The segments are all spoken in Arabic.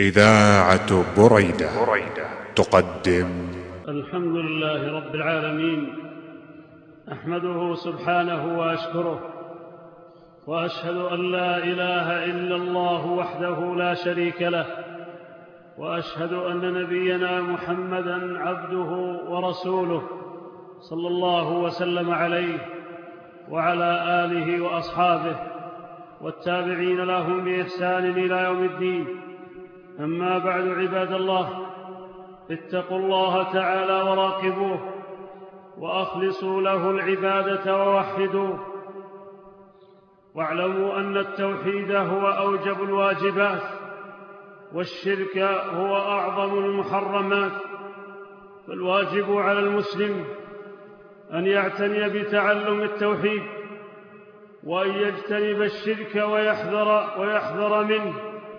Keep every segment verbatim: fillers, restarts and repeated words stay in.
إذاعة بريدة تقدم. الحمد لله رب العالمين، أحمده سبحانه وأشكره، وأشهد أن لا إله إلا الله وحده لا شريك له، وأشهد أن نبينا محمدًا عبده ورسوله صلى الله وسلم عليه وعلى آله وأصحابه والتابعين لهم بإحسان إلى يوم الدين. أما بعد، عباد الله، اتقوا الله تعالى وراقبوه، وأخلصوا له العبادة ووحدوه، واعلموا أن التوحيد هو أوجب الواجبات، والشرك هو أعظم المحرمات. فالواجب على المسلم أن يعتني بتعلم التوحيد، وأن يجتنب الشرك ويحذر, ويحذر منه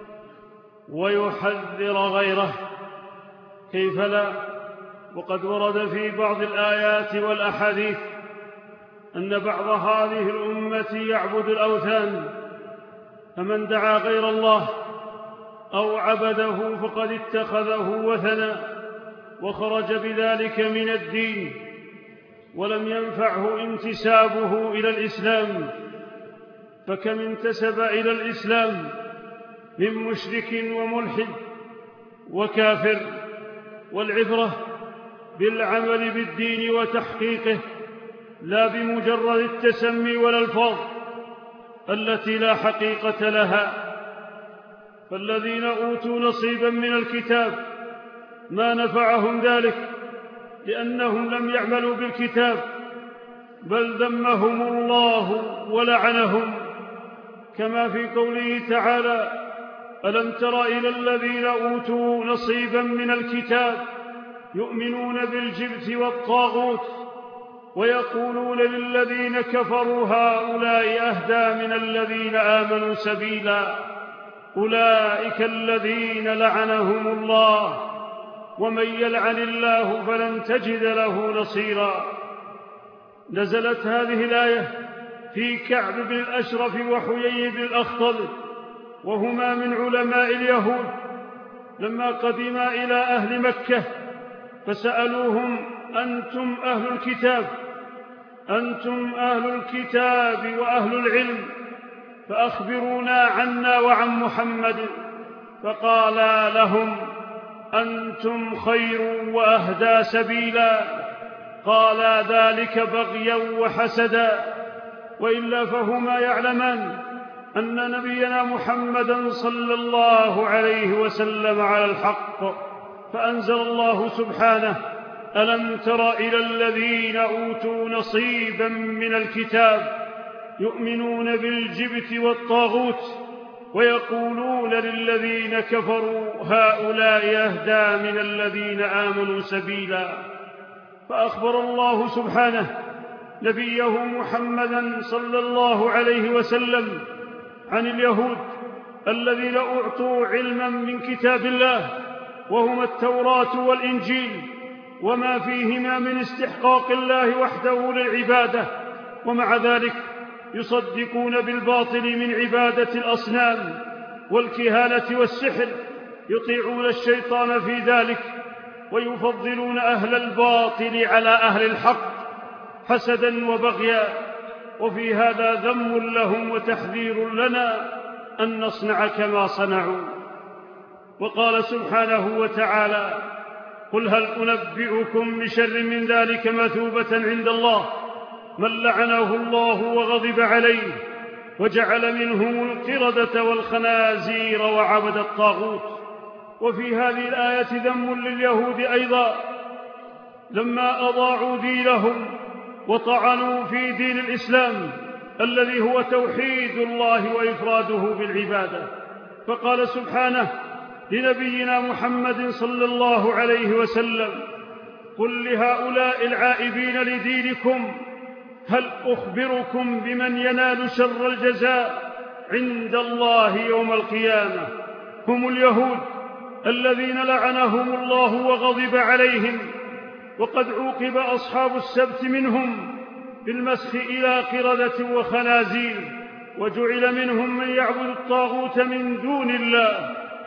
ويحذر غيره. كيف لا؟ وقد ورد في بعض الآيات والأحاديث أن بعض هذه الأمة يعبد الأوثان، فمن دعا غير الله أو عبده فقد اتخذه وثنا وخرج بذلك من الدين، ولم ينفعه انتسابه إلى الإسلام. فكم انتسب إلى الإسلام من مشرك وملحد وكافر. والعبرة بالعمل بالدين وتحقيقه، لا بمجرد التسمي والألفاظ التي لا حقيقة لها. فالذين أوتوا نصيبا من الكتاب ما نفعهم ذلك، لأنهم لم يعملوا بالكتاب، بل ذمهم الله ولعنهم، كما في قوله تعالى: ألم تر إلى الذين أوتوا نصيبا من الكتاب يؤمنون بالجبت والطاغوت ويقولون للذين كفروا هؤلاء أهدى من الذين آمنوا سبيلا، أولئك الذين لعنهم الله، ومن يلعن الله فلن تجد له نصيرا. نزلت هذه الآية في كعب بن الأشرف وحيي بن الأخطب، وهما من علماء اليهود، لما قدما إلى أهل مكة فسألوهم: أنتم أهل الكتاب أنتم أهل الكتاب وأهل العلم، فأخبرونا عنا وعن محمد. فقالا لهم: أنتم خير وأهدى سبيلا. قالا ذلك بغيا وحسدا، وإلا فهما يعلمان أن نبينا محمدا صلى الله عليه وسلم على الحق. فأنزل الله سبحانه: ألم تر إلى الذين أوتوا نصيبا من الكتاب يؤمنون بالجبت والطاغوت ويقولون للذين كفروا هؤلاء أهدى من الذين آمنوا سبيلا. فأخبر الله سبحانه نبيه محمدا صلى الله عليه وسلم عن اليهود الذين أعطوا علما من كتاب الله، وهما التوراة والإنجيل، وما فيهما من استحقاق الله وحده للعبادة، ومع ذلك يصدقون بالباطل من عبادة الأصنام والكهانة والسحر، يطيعون الشيطان في ذلك، ويفضلون أهل الباطل على أهل الحق حسدا وبغيا. وفي هذا ذم لهم وتحذير لنا أن نصنع كما صنعوا. وقال سبحانه وتعالى: قل هل أنبئكم بشر من ذلك مثوبة عند الله من لعنه الله وغضب عليه وجعل منهم القردة والخنازير وعبد الطاغوت. وفي هذه الآية ذم لليهود أيضا، لما أضاعوا دينهم وطعنوا في دين الإسلام الذي هو توحيد الله وإفراده بالعبادة. فقال سبحانه لنبينا محمد صلى الله عليه وسلم: قل لهؤلاء العائبين لدينكم هل أخبركم بمن ينال شر الجزاء عند الله يوم القيامة؟ هم اليهود الذين لعنهم الله وغضب عليهم، وقد عوقب أصحاب السبت منهم بالمسخ إلى قردة وخنازير، وجعل منهم من يعبد الطاغوت من دون الله.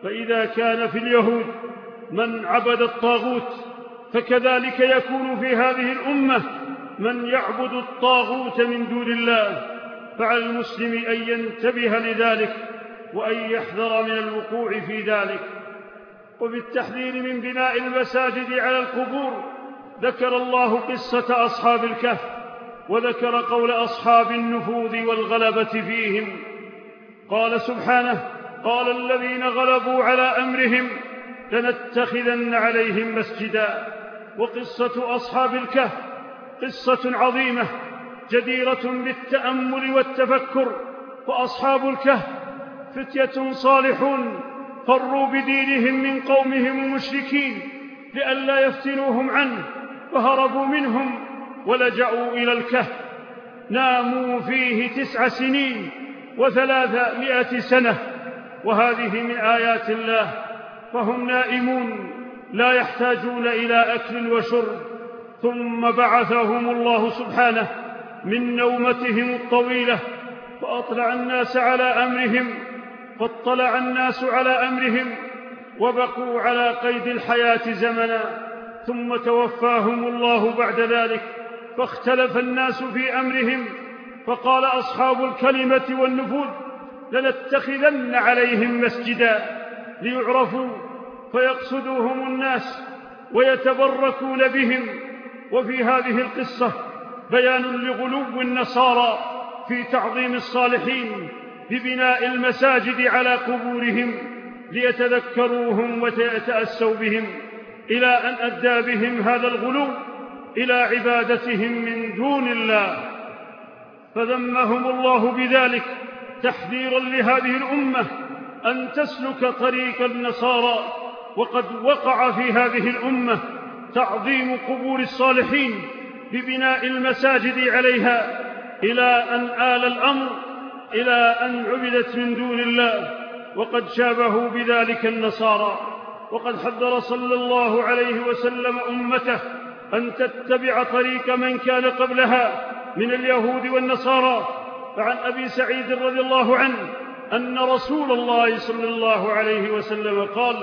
فإذا كان في اليهود من عبد الطاغوت فكذلك يكون في هذه الأمة من يعبد الطاغوت من دون الله، فعلى المسلم أن ينتبه لذلك وأن يحذر من الوقوع في ذلك. وفي التحذير من بناء المساجد على القبور ذكر الله قصة أصحاب الكهف، وذكر قول أصحاب النفوذ والغلبة فيهم. قال سبحانه: قال الذين غلبوا على أمرهم لنتخذن عليهم مسجدا. وقصة أصحاب الكهف قصة عظيمة جديرة بالتأمل والتفكر. فأصحاب الكهف فتية صالحون فروا بدينهم من قومهم المشركين لئلا يفتنوهم عنه، فهربوا منهم ولجأوا إلى الكهف، ناموا فيه تسع سنين وثلاثمائة سنة، وهذه من آيات الله، فهم نائمون لا يحتاجون إلى أكل وشرب. ثم بعثهم الله سبحانه من نومتهم الطويلة فأطلع الناس على أمرهم فاطلع الناس على أمرهم وبقوا على قيد الحياة زمنا، ثم توفاهم الله بعد ذلك، فاختلف الناس في أمرهم، فقال أصحاب الكلمة والنفوذ: لنتخذن عليهم مسجدا، ليعرفوا فيقصدوهم الناس ويتبركون بهم. وفي هذه القصة بيان لغلو النصارى في تعظيم الصالحين ببناء المساجد على قبورهم ليتذكروهم ويتأسوا بهم، إلى أن أدى بهم هذا الغلو إلى عبادتهم من دون الله، فذمهم الله بذلك تحذيرا لهذه الأمة أن تسلك طريق النصارى. وقد وقع في هذه الأمة تعظيم قبور الصالحين ببناء المساجد عليها إلى أن آل الأمر إلى أن عبدت من دون الله، وقد شابهوا بذلك النصارى. وقد حذر صلى الله عليه وسلم أمته أن تتبع طريق من كان قبلها من اليهود والنصارى. فعن أبي سعيد رضي الله عنه أن رسول الله صلى الله عليه وسلم قال: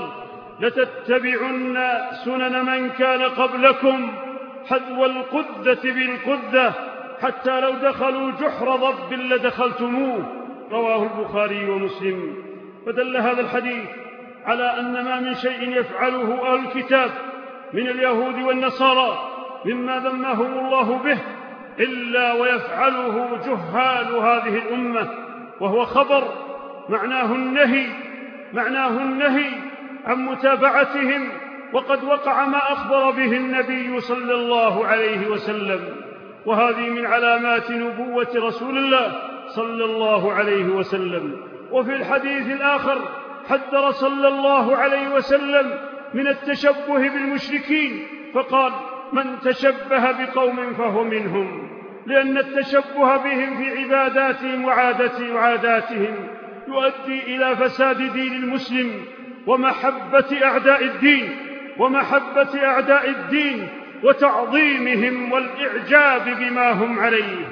لتتبعن سنن من كان قبلكم حذو القذة بالقذة حتى لو دخلوا جحر ضب لدخلتموه. رواه البخاري ومسلم. فدل هذا الحديث على أن ما من شيء يفعله أهل الكتاب من اليهود والنصارى مما ذمهم الله به إلا ويفعله جهال هذه الأمة، وهو خبر معناه النهي معناه النهي عن متابعتهم. وقد وقع ما أخبر به النبي صلى الله عليه وسلم، وهذه من علامات نبوة رسول الله صلى الله عليه وسلم. وفي الحديث الآخر حذر صلى الله عليه وسلم من التشبه بالمشركين، فقال: من تشبه بقوم فهو منهم، لأن التشبه بهم في عباداتهم وعاداتهم يؤدي إلى فساد دين المسلم ومحبة أعداء الدين ومحبة أعداء الدين وتعظيمهم والإعجاب بما هم عليه.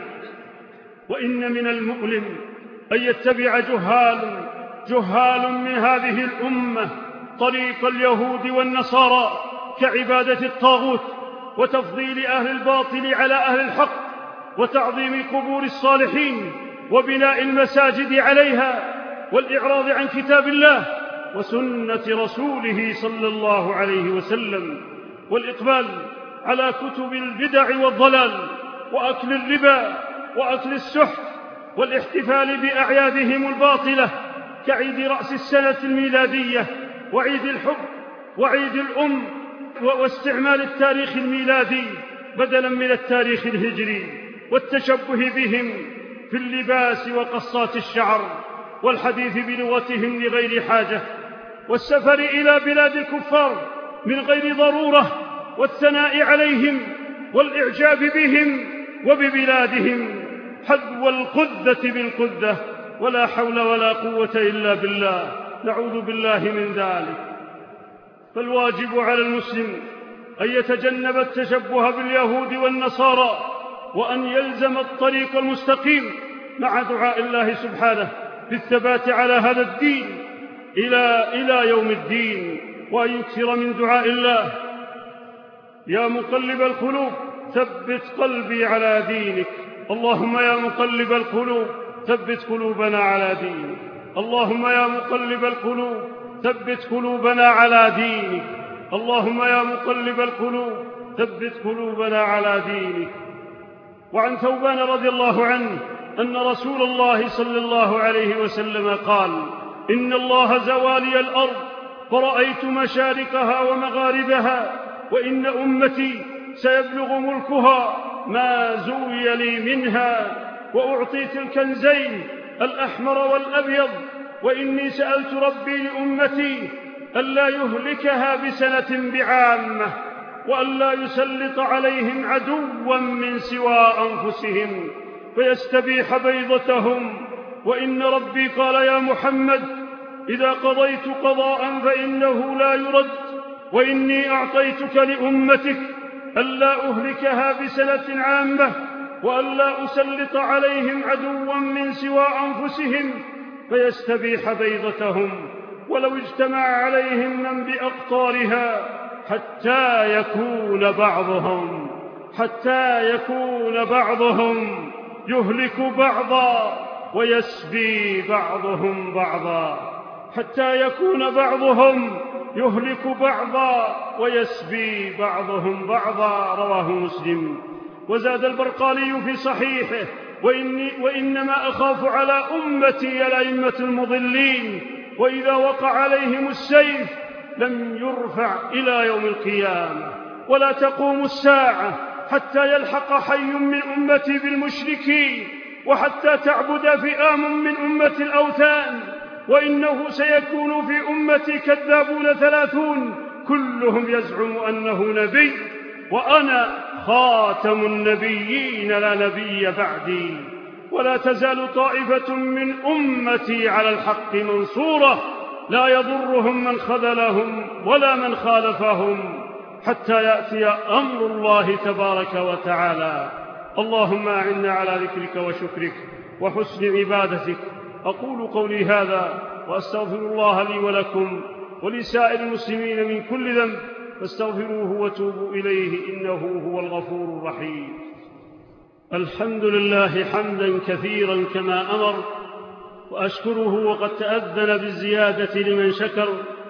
وإن من المؤلم أن يتبع جهال جهال من هذه الأمة طريق اليهود والنصارى كعبادة الطاغوت وتفضيل أهل الباطل على أهل الحق وتعظيم قبور الصالحين وبناء المساجد عليها والإعراض عن كتاب الله وسنة رسوله صلى الله عليه وسلم، والإقبال على كتب البدع والضلال وأكل الربا وأكل السحت والاحتفال بأعيادهم الباطلة كعيد رأس السنة الميلادية وعيد الحب وعيد الأم، واستعمال التاريخ الميلادي بدلا من التاريخ الهجري، والتشبه بهم في اللباس وقصات الشعر والحديث بلغتهم لغير حاجة، والسفر إلى بلاد الكفار من غير ضرورة والثناء عليهم والإعجاب بهم وببلادهم حذو القذة بالقذة، ولا حول ولا قوة إلا بالله، نعوذ بالله من ذلك. فالواجب على المسلم أن يتجنب التشبه باليهود والنصارى وأن يلزم الطريق المستقيم مع دعاء الله سبحانه بالثبات على هذا الدين إلى, إلى يوم الدين، وأن يكثر من دعاء الله: يا مقلب القلوب ثبت قلبي على دينك. اللهم يا مقلب القلوب ثبت قلوبنا على دينك. اللهم يا مقلب القلوب ثبت قلوبنا على دينك. اللهم يا مقلب القلوب ثبت قلوبنا على دينك. وعن ثوبان رضي الله عنه أن رسول الله صلى الله عليه وسلم قال: إن الله زوالي الأرض فرأيت مشارقها ومغاربها، وإن أمتي سيبلغ ملكها ما زوي لي منها، وأعطيت الكنزين الأحمر والأبيض، وإني سألت ربي لأمتي ألا يهلكها بسنة بعامة، وألا يسلط عليهم عدوا من سوى أنفسهم فيستبيح بيضتهم. وإن ربي قال: يا محمد إذا قضيت قضاء فإنه لا يرد، وإني أعطيتك لأمتك ألا أهلكها بسنة عامة، وألا أسلط عليهم عدوا من سوى أنفسهم فيستبيح بيضتهم، ولو اجتمع عليهم من بأقطارها حتى يكون بعضهم حتى يكون بعضهم يهلك بعضا ويسبي بعضهم بعضا حتى يكون بعضهم يهلك بعضا ويسبي بعضهم بعضا. رواه مسلم. وزاد البرقالي في صحيحه: وإني وإنما أخاف على أمتي الأئمة المضلين، وإذا وقع عليهم السيف لم يرفع إلى يوم القيامة، ولا تقوم الساعة حتى يلحق حي من أمتي بالمشركين، وحتى تعبد فئام من أمة الأوثان، وإنه سيكون في أمتي كذابون ثلاثون كلهم يزعم أنه نبي، وأنا خاتم النبيين لا نبي بعدي، ولا تزال طائفة من أمتي على الحق منصورة لا يضرهم من خذلهم ولا من خالفهم حتى يأتي أمر الله تبارك وتعالى. اللهم أعنا على ذكرك وشكرك وحسن عبادتك. أقول قولي هذا وأستغفر الله لي ولكم ولسائر المسلمين من كل ذنب، فاستغفروه وتوبوا إليه إنه هو الغفور الرحيم. الحمد لله حمدا كثيرا كما أمر، وأشكره وقد تأذن بالزيادة لمن شكر،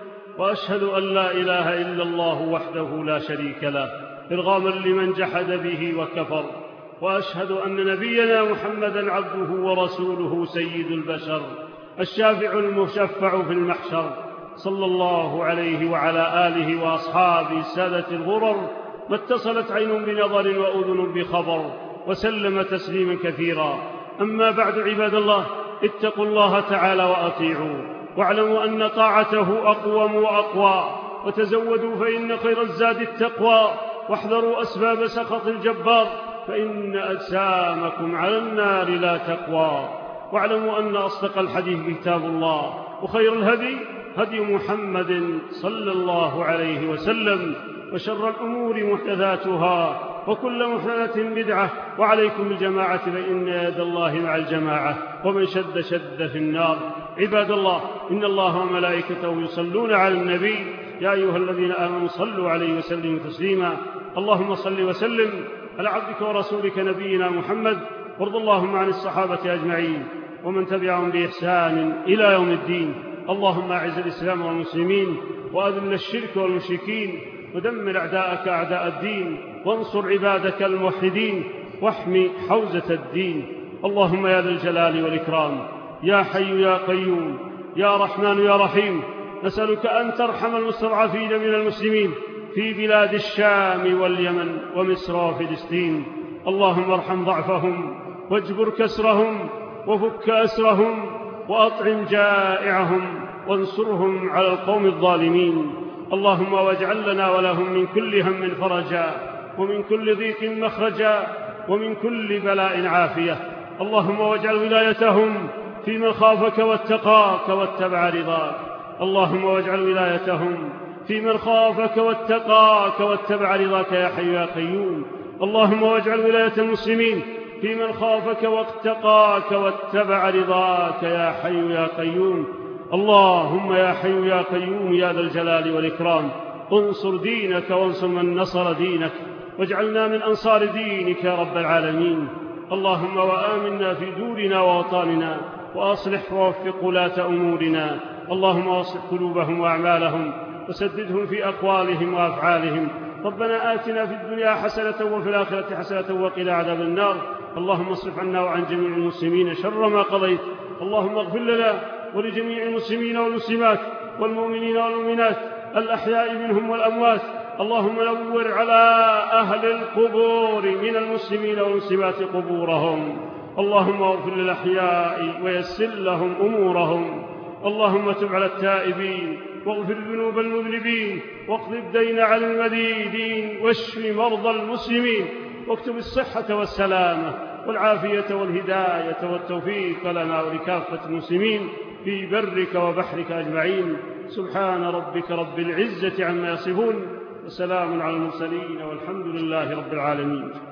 وأشهد أن لا إله إلا الله وحده لا شريك له إرغاما لمن جحد به وكفر، وأشهد أن نبينا محمدا عبده ورسوله سيد البشر الشافع المشفع في المحشر، صلى الله عليه وعلى آله وأصحابه السادة الغرر، ما اتصلت عين بنظر وأذن بخبر، وسلم تسليما كثيرا. أما بعد، عباد الله، اتقوا الله تعالى وأطيعوه، واعلموا أن طاعته أقوم وأقوى، وتزودوا فإن خير الزاد التقوى، واحذروا أسباب سخط الجبار فإن أجسامكم على النار لا تقوى. واعلموا أن أصدق الحديث كتاب الله، وخير الهدي هدي محمد صلى الله عليه وسلم، وشر الأمور محدثاتها، وكل محدثة بدعة، وعليكم بالجماعة فإن يد الله مع الجماعة، ومن شد شد في النار. عباد الله، إن الله وملائكته يصلون على النبي، يا أيها الذين آمنوا صلوا عليه وسلموا تسليما. اللهم صل وسلم على عبدك ورسولك نبينا محمد، وارض اللهم عن الصحابة أجمعين ومن تبعهم بإحسان إلى يوم الدين. اللهم أعز الإسلام والمسلمين، وأذل الشرك والمشركين، ودمر أعداءك أعداء الدين، وانصر عبادك الموحدين، واحمي حوزة الدين. اللهم يا ذا الجلال والإكرام، يا حي يا قيوم، يا رحمن يا رحيم، نسألك أن ترحم المستضعفين من المسلمين في بلاد الشام واليمن ومصر وفلسطين. اللهم ارحم ضعفهم، واجبر كسرهم، وفك أسرهم، وأطعم جائعهم، وانصرهم على القوم الظالمين. اللهم واجعل لنا ولهم من كل هم فرجا، ومن كل ضيق مخرجا، ومن كل بلاء عافية. اللهم واجعل ولايتهم في من خافك واتقاك واتبع رضاك. اللهم واجعل ولايتهم في من خافك واتقاك واتبع رضاك يا حي يا قيوم. اللهم واجعل ولاية المسلمين في من خافك واتقاك واتبع رضاك يا حي يا قيوم. اللهم يا حي يا قيوم يا ذا الجلال والإكرام انصر دينك وانصر من نصر دينك، واجعلنا من أنصار دينك يا رب العالمين. اللهم وآمنا في دورنا ووطاننا، وأصلح ووفق ولاة أمورنا. اللهم أصلح قلوبهم وأعمالهم، وسددهم في أقوالهم وأفعالهم. ربنا آتنا في الدنيا حسنة وفي الآخرة حسنة وقنا عذاب النار. اللهم اصرف عنا وعن جميع المسلمين شر ما قضيت. اللهم اغفر لنا ولجميع المسلمين والمسلمات والمؤمنين والمؤمنات الأحياء منهم والأموات. اللهم نور على أهل القبور من المسلمين والمسلمات قبورهم. اللهم اغفر للأحياء ويسر لهم أمورهم. اللهم تب على التائبين، واغفر ذنوب المذنبين، واقض الدين عن المدينين، واشف مرضى المسلمين، واكتب الصحة والسلامة والعافية والهداية والتوفيق لنا ولكافة المسلمين في برك وبحرك أجمعين. سبحان ربك رب العزة عما يصفون، وسلام على المرسلين، والحمد لله رب العالمين.